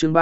chương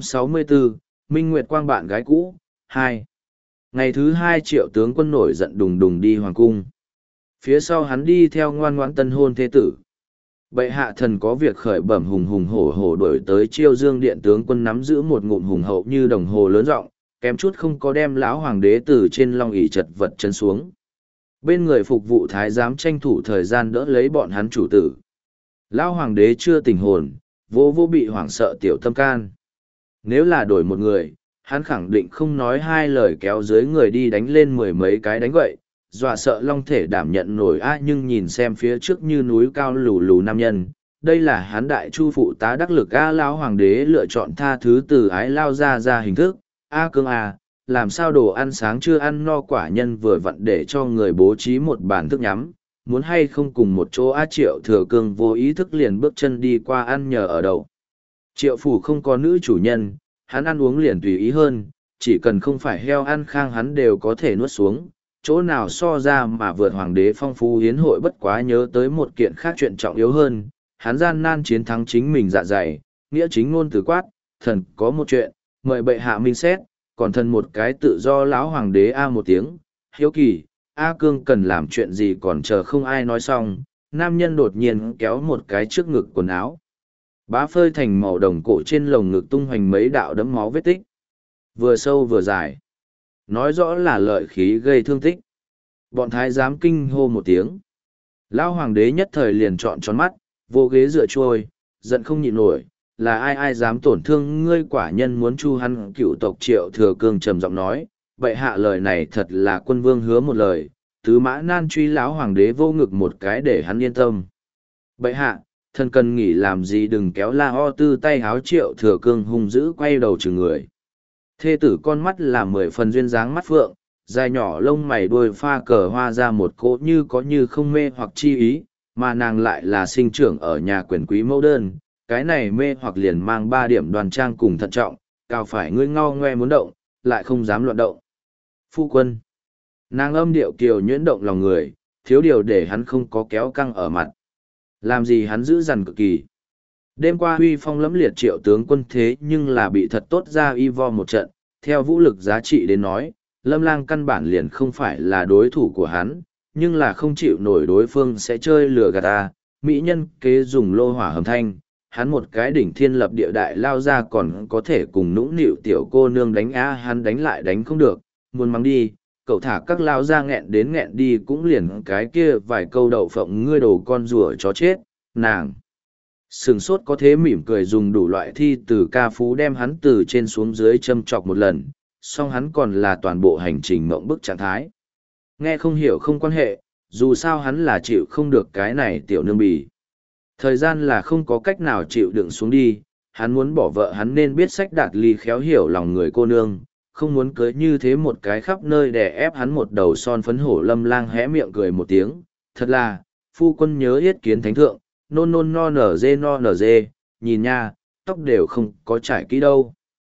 364, Minh Nguyệt Quang bạn gái cũ, 2. Ngày thứ 2 Triệu tướng quân nổi giận đùng đùng đi hoàng cung. Phía sau hắn đi theo ngoan ngoãn tân hôn thế tử. Bệ hạ thần có việc khởi bẩm hùng hùng hổ hổ đuổi tới Chiêu Dương điện, tướng quân nắm giữ một ngụm hùng hậu như đồng hồ lớn rộng, kém chút không có đem lão hoàng đế từ trên long ỷ chật vật chân xuống. Bên người phục vụ thái giám tranh thủ thời gian đỡ lấy bọn hắn chủ tử. Lão hoàng đế chưa tỉnh hồn, vô vô bị hoảng sợ tiểu tâm can. Nếu là đổi một người, hắn khẳng định không nói hai lời kéo dưới người đi đánh lên mười mấy cái đánh gậy, dọa sợ long thể đảm nhận nổi nhưng nhìn xem phía trước như núi cao lù lù nam nhân. Đây là hắn đại chu phụ tá đắc lực lão hoàng đế lựa chọn tha thứ từ ái lao ra hình thức. Cương làm sao đồ ăn sáng chưa ăn no, quả nhân vừa vặn để cho người bố trí một bàn thức nhắm, muốn hay không cùng một chỗ. Triệu Thừa Cương vô ý thức liền bước chân đi qua ăn nhờ ở đậu. Triệu phủ không có nữ chủ nhân, hắn ăn uống liền tùy ý hơn, chỉ cần không phải heo ăn khang hắn đều có thể nuốt xuống, chỗ nào so ra mà vượt hoàng đế phong phú hiến hội. Bất quá nhớ tới một kiện khác chuyện trọng yếu hơn, hắn gian nan chiến thắng chính mình dạ dày, nghĩa chính ngôn từ quát, thần có một chuyện, mời bệ hạ minh xét, còn thần một cái tự do. Lão hoàng đế một tiếng, hiếu kỳ, Cương cần làm chuyện gì còn chờ không ai nói xong, nam nhân đột nhiên kéo một cái trước ngực quần áo. Bá phơi thành màu đồng cổ trên lồng ngực tung hoành mấy đạo đẫm máu vết tích. Vừa sâu vừa dài. Nói rõ là lợi khí gây thương tích. Bọn thái giám kinh hô một tiếng. Lão hoàng đế nhất thời liền trọn tròn mắt, vô ghế dựa trôi, giận không nhịn nổi. Là ai dám tổn thương ngươi, quả nhân muốn chu hắn. Cựu tộc Triệu Thừa Cương trầm giọng nói, bệ hạ lời này thật là quân vương hứa một lời. Tứ mã nan truy. Lão hoàng đế vô ngực một cái để hắn yên tâm. Bệ hạ, thần cần nghỉ làm gì, đừng kéo la tư tay háo. Triệu Thừa Cương hung dữ quay đầu trừng người. Thê tử con mắt là 10 phần duyên dáng mắt phượng, dài nhỏ lông mày đuôi pha cờ hoa ra một cỗ như có như không mê hoặc chi ý, mà nàng lại là sinh trưởng ở nhà quyền quý mẫu đơn. Cái này mê hoặc liền mang 3 điểm đoan trang cùng thận trọng, cao phải ngươi ngao ngoe muốn động, lại không dám loạn động. Phu quân. Nàng âm điệu kiều nhuyễn động lòng người, thiếu điều để hắn không có kéo căng ở mặt. Làm gì hắn giữ dằn cực kỳ. Đêm qua huy phong lẫm liệt Triệu tướng quân thế nhưng là bị thật tốt ra y vo một trận, theo vũ lực giá trị đến nói, Lâm Lang căn bản liền không phải là đối thủ của hắn, nhưng là không chịu nổi đối phương sẽ chơi lừa gạt ta, mỹ nhân kế dùng lô hỏa hầm thanh, hắn một cái đỉnh thiên lập địa đại lao ra còn có thể cùng nũng nịu tiểu cô nương đánh hắn đánh lại đánh không được, muốn mắng đi, cậu thả các lao ra nghẹn đến nghẹn đi cũng liền cái kia vài câu đậu phộng ngươi đồ con rùa chó chết, nàng. Sừng sốt có thế mỉm cười dùng đủ loại thi từ ca phú đem hắn từ trên xuống dưới châm chọc một lần, song hắn còn là toàn bộ hành trình mộng bức trạng thái. Nghe không hiểu không quan hệ, dù sao hắn là chịu không được cái này tiểu nương bì. Thời gian là không có cách nào chịu đựng xuống đi, hắn muốn bỏ vợ hắn nên biết sách đạt ly khéo hiểu lòng người cô nương, không muốn cưới như thế một cái khắp nơi đè ép hắn một đầu son phấn hổ. Lâm Lang hé miệng cười một tiếng, thật là, phu quân nhớ yết kiến thánh thượng, nôn nôn no nở dê, nhìn nha, tóc đều không có trải kỹ đâu.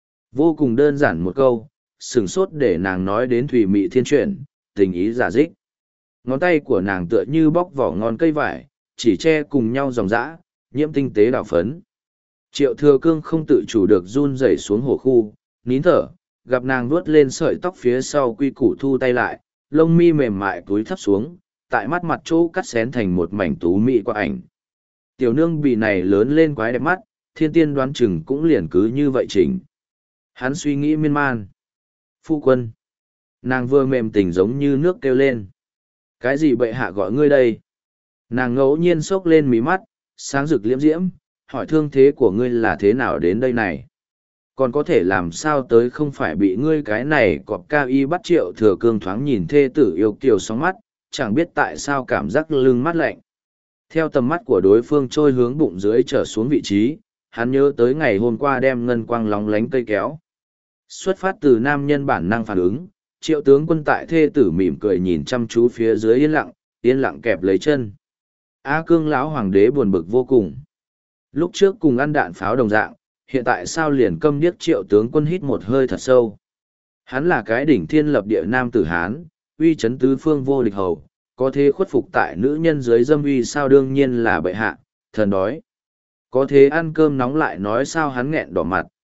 Vô cùng đơn giản một câu, sửng sốt để nàng nói đến thủy mị thiên chuyển, tình ý giả dích. Ngón tay của nàng tựa như bóc vỏ ngon cây vải, chỉ che cùng nhau dòng dã, nhiễm tinh tế đào phấn. Triệu Thừa Cương không tự chủ được run rẩy xuống hổ khu, nín thở, gặp nàng vuốt lên sợi tóc phía sau quy củ thu tay lại, lông mi mềm mại túi thấp xuống, tại mắt mặt chỗ cắt xén thành một mảnh tú mị qua ảnh. Tiểu nương bì này lớn lên quái đẹp mắt, thiên tiên đoán chừng cũng liền cứ như vậy chỉnh. Hắn suy nghĩ miên man. Phu quân. Nàng vừa mềm tình giống như nước kêu lên. Cái gì bệ hạ gọi ngươi đây? Nàng ngẫu nhiên xốc lên mí mắt, sáng rực liễm diễm, hỏi thương thế của ngươi là thế nào đến đây này? Còn có thể làm sao tới không phải bị ngươi cái này cọp cao y bắt. Triệu Thừa Cương thoáng nhìn thê tử yêu kiều sóng mắt, chẳng biết tại sao cảm giác lưng mát lạnh. Theo tầm mắt của đối phương trôi hướng bụng dưới trở xuống vị trí, hắn nhớ tới ngày hôm qua đem ngân quang lóng lánh cây kéo. Xuất phát từ nam nhân bản năng phản ứng, Triệu tướng quân tại thê tử mỉm cười nhìn chăm chú phía dưới yên lặng kẹp lấy chân. Cương lão hoàng đế buồn bực vô cùng. Lúc trước cùng ăn đạn pháo đồng dạng, hiện tại sao liền câm điếc. Triệu tướng quân hít một hơi thật sâu. Hắn là cái đỉnh thiên lập địa nam tử Hán, uy chấn tứ phương vô địch hầu, có thế khuất phục tại nữ nhân dưới dâm uy sao, đương nhiên là bệ hạ, thần đói. Có thế ăn cơm nóng lại nói sao hắn nghẹn đỏ mặt,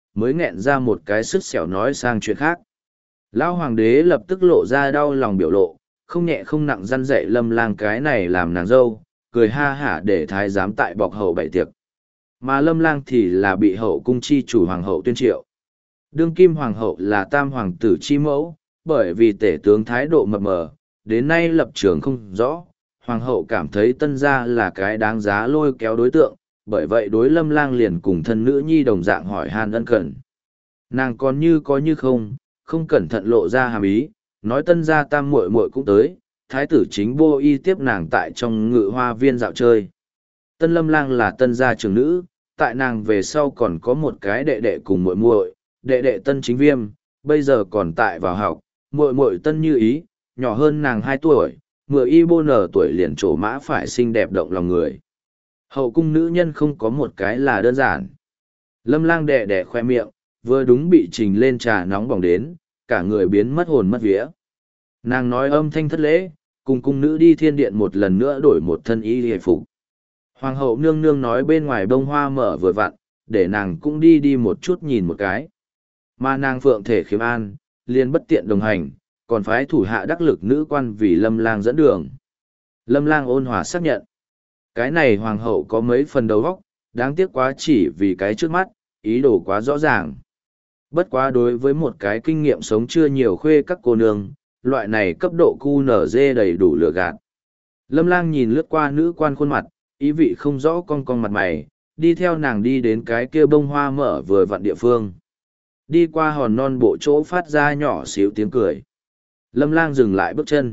mới nghẹn ra một cái sứt xẻo nói sang chuyện khác. Lão hoàng đế lập tức lộ ra đau lòng biểu lộ, không nhẹ không nặng răn dạy Lâm Lang cái này làm nàng dâu, cười ha hả để thái giám tại bọc hậu bày tiệc. Mà Lâm Lang thì là bị hậu cung chi chủ hoàng hậu tuyên triệu. Đương kim hoàng hậu là tam hoàng tử chi mẫu, bởi vì tể tướng thái độ mập mờ, đến nay lập trường không rõ, hoàng hậu cảm thấy tân gia là cái đáng giá lôi kéo đối tượng, bởi vậy đối Lâm Lang liền cùng thân nữ nhi đồng dạng hỏi han ân cần. Nàng còn như có như không, không cẩn thận lộ ra hàm ý, nói tân gia tam muội muội cũng tới, thái tử chính Bô Y tiếp nàng tại trong ngự hoa viên dạo chơi. Tân Lâm Lang là tân gia trưởng nữ, tại nàng về sau còn có một cái đệ đệ cùng muội muội, đệ đệ tân chính Viêm, bây giờ còn tại vào học, muội muội tân Như Ý, nhỏ hơn nàng 2 tuổi, mười y bô nở tuổi liền trổ mã phải xinh đẹp động lòng người. Hậu cung nữ nhân không có một cái là đơn giản. Lâm Lang đẻ đẻ khoe miệng, vừa đúng bị trình lên trà nóng bỏng đến, cả người biến mất hồn mất vía. Nàng nói âm thanh thất lễ, cùng cung nữ đi thiên điện một lần nữa đổi một thân y hề phục. Hoàng hậu nương nương nói bên ngoài bông hoa mở vừa vặn, để nàng cũng đi một chút nhìn một cái. Mà nàng Phượng Thể Khiêm An, liền bất tiện đồng hành, còn phái thủ hạ đắc lực nữ quan vì Lâm Lang dẫn đường. Lâm Lang ôn hòa xác nhận. Cái này hoàng hậu có mấy phần đầu óc, đáng tiếc quá chỉ vì cái trước mắt, ý đồ quá rõ ràng. Bất quá đối với một cái kinh nghiệm sống chưa nhiều khuê các cô nương, loại này cấp độ QNZ đầy đủ lừa gạt. Lâm Lang nhìn lướt qua nữ quan khuôn mặt, ý vị không rõ cong mặt mày, đi theo nàng đi đến cái kia bông hoa mở vừa vặn địa phương. Đi qua hòn non bộ chỗ phát ra nhỏ xíu tiếng cười. Lâm Lang dừng lại bước chân.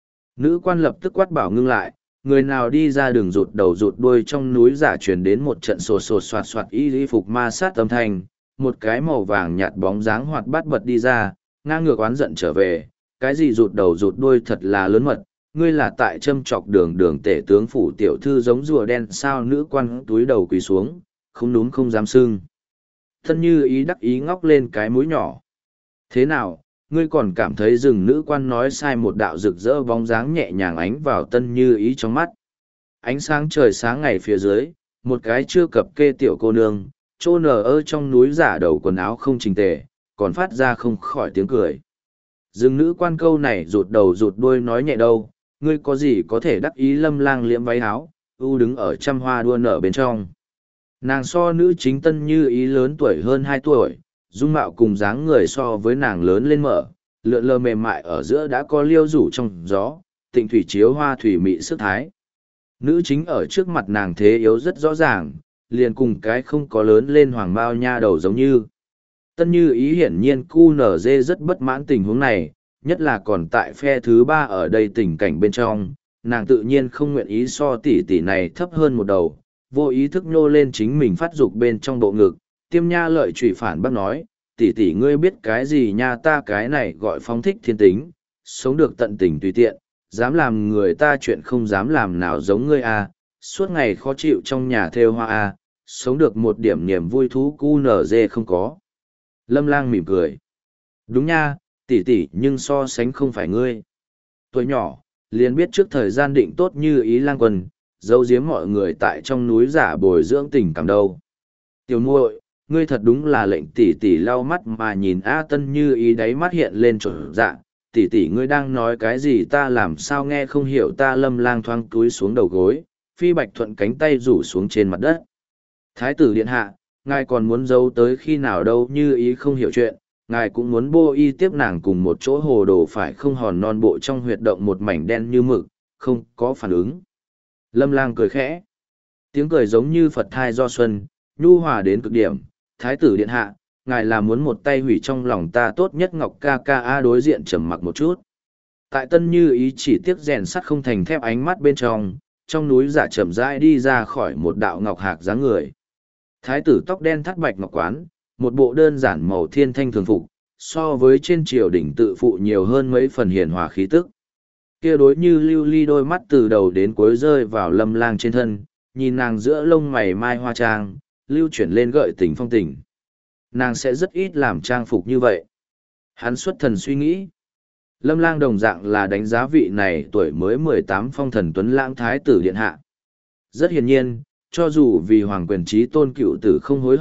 Nữ quan lập tức quát bảo ngưng lại, người nào đi ra đường rụt đầu rụt đuôi trong núi giả truyền đến một trận sột sột soạt soạt y phục ma sát âm thanh, một cái màu vàng nhạt bóng dáng hoạt bát bật đi ra, ngang ngược oán giận trở về, cái gì rụt đầu rụt đuôi thật là lớn mật, ngươi là tại châm chọc đường tể tướng phủ tiểu thư giống rùa đen sao. Nữ quan túi đầu quỳ xuống, không núm không dám sưng. Thân Như Ý đắc ý ngóc lên cái mũi nhỏ. Thế nào, ngươi còn cảm thấy rừng? Nữ quan nói sai một đạo rực rỡ bóng dáng nhẹ nhàng ánh vào Tân Như Ý trong mắt. Ánh sáng trời sáng ngày phía dưới, một cái chưa cập kê tiểu cô nương, trô nở ơ trong núi giả đầu quần áo không chỉnh tề, còn phát ra không khỏi tiếng cười. Rừng nữ quan câu này rụt đầu rụt đuôi nói nhẹ đâu, ngươi có gì có thể đắc ý? Lâm Lang liễm váy áo, ưu đứng ở trăm hoa đua nở bên trong. Nàng so nữ chính Tân Như Ý lớn tuổi hơn 2 tuổi, dung mạo cùng dáng người so với nàng lớn lên mở, lượn lờ mềm mại ở giữa đã có liêu rủ trong gió, tịnh thủy chiếu hoa thủy mị sức thái. Nữ chính ở trước mặt nàng thế yếu rất rõ ràng, liền cùng cái không có lớn lên hoàng bao nha đầu giống như. Tân Như Ý hiển nhiên QNZ rất bất mãn tình huống này, nhất là còn tại phe thứ 3 ở đây tình cảnh bên trong, nàng tự nhiên không nguyện ý so tỷ tỷ này thấp hơn một đầu, vô ý thức nhô lên chính mình phát dục bên trong bộ ngực. Tiêm Nha lợi trụy phản bác nói, tỷ tỷ ngươi biết cái gì nha? Ta cái này gọi phóng thích thiên tính, sống được tận tình tùy tiện, dám làm người ta chuyện không dám làm nào giống ngươi à, suốt ngày khó chịu trong nhà thêu hoa à, sống được một điểm niềm vui thú QNZ không có. Lâm Lang mỉm cười. Đúng nha, tỷ tỷ, nhưng so sánh không phải ngươi. Tuổi nhỏ, liền biết trước thời gian định tốt Như Ý lang quân, giấu giếm mọi người tại trong núi giả bồi dưỡng tình cảm đâu. Tiểu muội, ngươi thật đúng là lệnh tỷ tỷ lau mắt mà nhìn. A Tân Như Ý đáy mắt hiện lên trộn dạ, tỷ tỷ ngươi đang nói cái gì ta làm sao nghe không hiểu? Ta Lâm Lang thoáng cúi xuống đầu gối, Phi Bạch Thuận cánh tay rủ xuống trên mặt đất. Thái tử điện hạ, ngài còn muốn giấu tới khi nào đâu? Như Ý không hiểu chuyện, ngài cũng muốn Bô Y tiếp nàng cùng một chỗ hồ đồ phải không? Hòn non bộ trong huyệt động một mảnh đen như mực, không có phản ứng. Lâm Lang cười khẽ, tiếng cười giống như Phật thai do xuân, nhu hòa đến cực điểm. Thái tử điện hạ, ngài là muốn một tay hủy trong lòng ta tốt nhất Ngọc ca ca? A đối diện trầm mặc một chút. Tại Tân Như Ý chỉ tiếc rèn sắt không thành thép ánh mắt bên trong núi giả chậm rãi đi ra khỏi một đạo ngọc hạc dáng người. Thái tử tóc đen thắt bạch ngọc quán, một bộ đơn giản màu thiên thanh thường phục, so với trên triều đỉnh tự phụ nhiều hơn mấy phần hiền hòa khí tức. Kia đối như lưu ly đôi mắt từ đầu đến cuối rơi vào Lâm Lang trên thân, nhìn nàng giữa lông mày mai hoa trang, lưu chuyển lên gợi tình phong tình. Nàng sẽ rất ít làm trang phục như vậy. Hắn xuất thần suy nghĩ. Lâm Lang đồng dạng là đánh giá vị này tuổi mới 18 phong thần tuấn lãng thái tử điện hạ. Rất hiển nhiên, cho dù vì hoàng quyền trí tôn cựu tử không hối hận,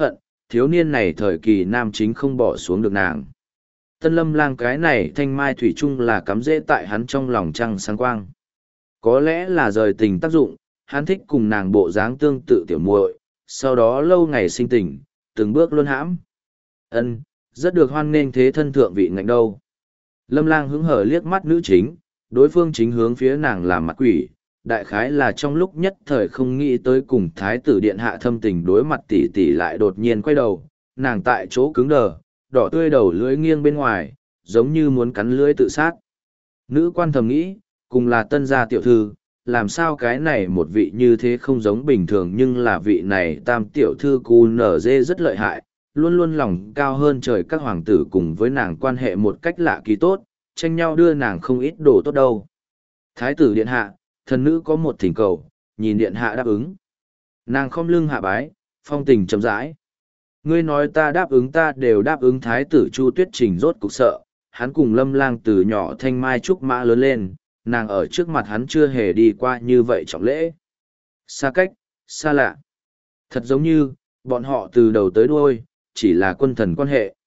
thiếu niên này thời kỳ nam chính không bỏ xuống được nàng. Tân Lâm Lang cái này thanh mai thủy chung là cắm rễ tại hắn trong lòng trăng sáng quang. Có lẽ là rời tình tác dụng, hắn thích cùng nàng bộ dáng tương tự tiểu muội, sau đó lâu ngày sinh tình, từng bước luân hãm. Ân, rất được hoan nghênh thế thân thượng vị ngạnh đâu. Lâm Lang hứng hở liếc mắt nữ chính, đối phương chính hướng phía nàng làm mặt quỷ, đại khái là trong lúc nhất thời không nghĩ tới cùng thái tử điện hạ thâm tình đối mặt tỷ tỷ lại đột nhiên quay đầu, nàng tại chỗ cứng đờ, đỏ tươi đầu lưỡi nghiêng bên ngoài, giống như muốn cắn lưỡi tự sát. Nữ quan thầm nghĩ, cùng là tân gia tiểu thư, làm sao cái này một vị như thế không giống bình thường nhưng là vị này tam tiểu thư cu nở dê rất lợi hại, luôn luôn lòng cao hơn trời các hoàng tử cùng với nàng quan hệ một cách lạ kỳ tốt, tranh nhau đưa nàng không ít đồ tốt đâu. Thái tử điện hạ, thần nữ có một thỉnh cầu, nhìn điện hạ đáp ứng. Nàng khom lưng hạ bái, phong tình chậm rãi. Ngươi nói ta đáp ứng ta đều đáp ứng. Thái tử Chu Tuyết Trình rốt cục sợ, hắn cùng Lâm Lang từ nhỏ thanh mai trúc mã lớn lên, nàng ở trước mặt hắn chưa hề đi qua như vậy trọng lễ. Xa cách, xa lạ. Thật giống như, bọn họ từ đầu tới đuôi, chỉ là quân thần quan hệ.